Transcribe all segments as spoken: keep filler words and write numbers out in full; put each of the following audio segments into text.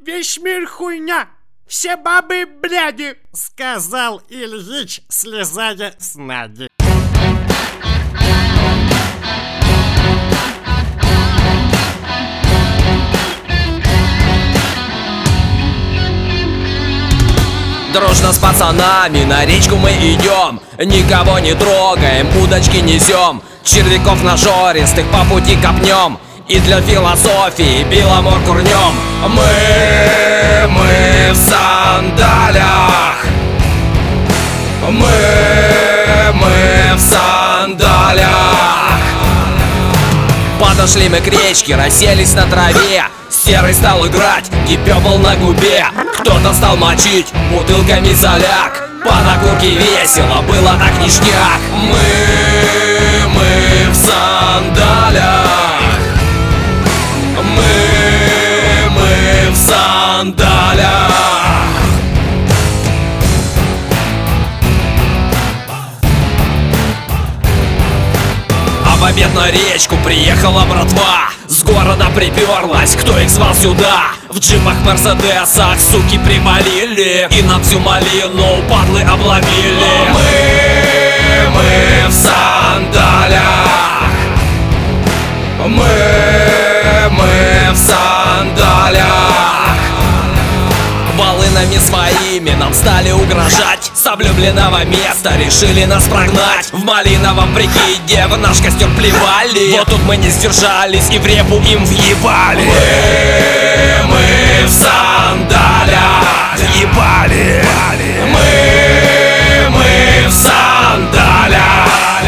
Весь мир хуйня, все бабы бляди, сказал Ильич, слезая с наги. Дружно с пацанами на речку мы идем, никого не трогаем, удочки несем, червяков нажористых по пути копнем, и для философии беломор курнем. Мы, мы в сандалях, мы, мы в сандалях. Подошли мы к речке, расселись на траве, серый стал играть, кипёбл на губе. Кто-то стал мочить бутылками соляк, по накурке весело, было так ништяк. Мы, мы в сандалях, мы, мы в сандалях. А в обед на речку приехала братва, с города приперлась, кто их звал сюда. В джипах, мерседесах, суки привалили, и на всю малину падлы обломили. Мы, мы в сандалях, мы, мы в сандалях. Волынами своими нам стали угрожать, с облюбленного места решили нас прогнать. В малиновом прикиде в наш костер плевали, вот тут мы не сдержались и в репу им въебали. Мы, мы в сандалях, ебали. Мы, мы в сандалях.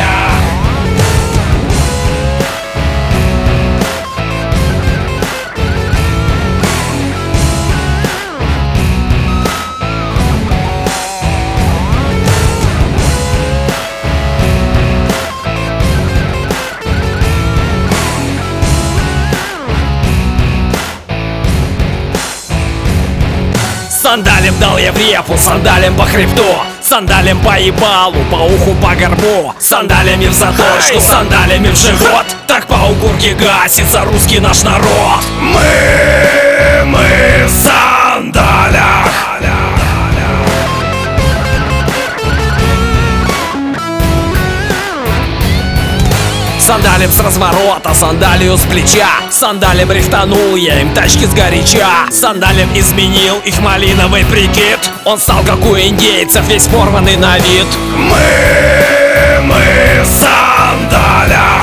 Сандалем дал я в репу, сандалем по хребту, сандалем по ебалу, по уху, по горбу, сандалями в заточку, сандалями в живот. Так по укурке гасится русский наш народ. Мы, мы в сандалях. Сандалем с разворота, сандалию с плеча, сандалем рихтанул я им тачки сгоряча. Сандалем изменил их малиновый прикид, он стал как у индейцев, весь порванный на вид. Мы, мы в сандалях.